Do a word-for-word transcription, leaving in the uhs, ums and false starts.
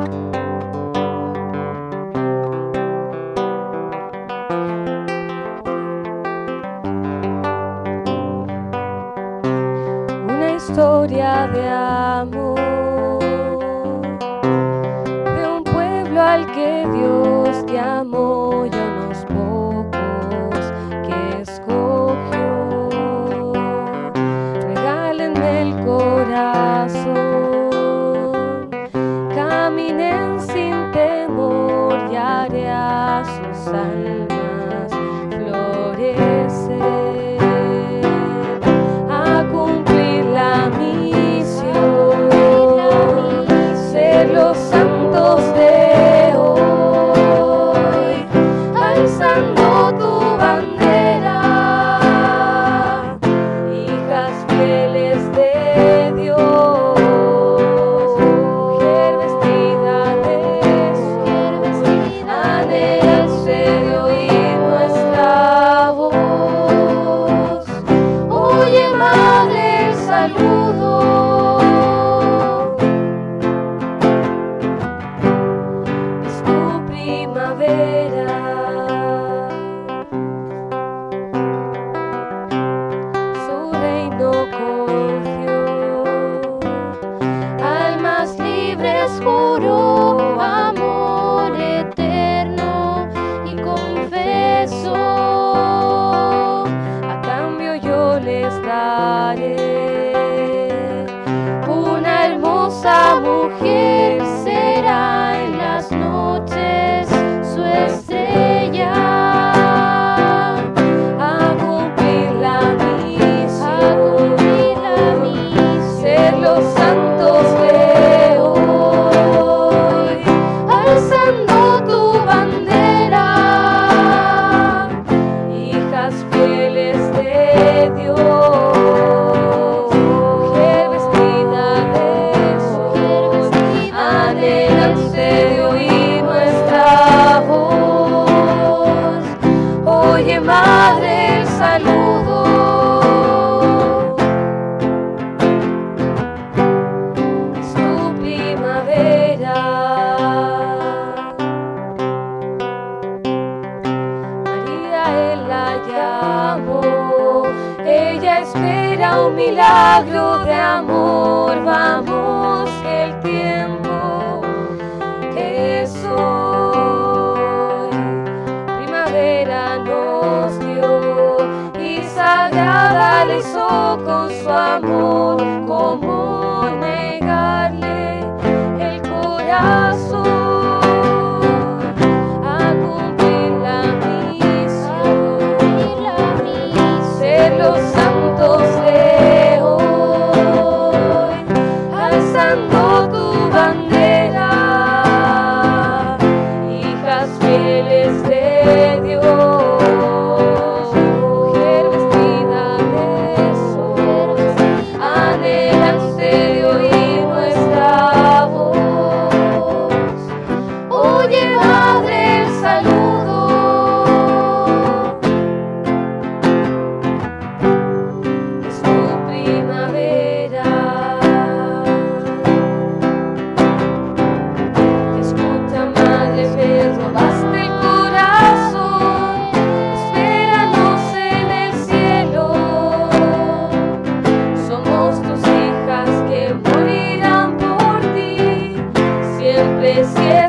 Historia de amor, de un pueblo al que Dios llamó y a unos pocos que escogió. Regálenme el corazón, caminen sin temor y haré a sus almas florecer. Los santos de hoy, alzando tu bandera, hijas fieles de Dios, mujer vestida de sol, anhelante de oír nuestra voz. Oye, madre, el saludo. Su reino confió, almas libres juró amor eterno y confesó, a cambio yo les daré una hermosa mujer, será en las noches su estrella, a cumplir la misión, ser los santos de hoy, alzando tu bandera, hijas fieles de Dios, mujer vestida de sol, anhelante de oír nuestra voz. Oye, madre, el saludo. Es tu primavera. María, él la llamó, ella espera un milagro de amor. Vamos, que el tiempo es hoy. Primavera nos dio y sagrada le hizo con su amor. ¿Cómo negarle el corazón a cumplir la misión? Ser los santos de hoy, alzando tu bandera, hijas fieles de Dios, mujer vestida de sol, anhelante de oír nuestra voz. Oye, madre, el saludo. Es tu primavera. Escucha, madre, me robaste el corazón, espéranos en el cielo. Somos tus hijas que morirán por ti, siempre, siempre.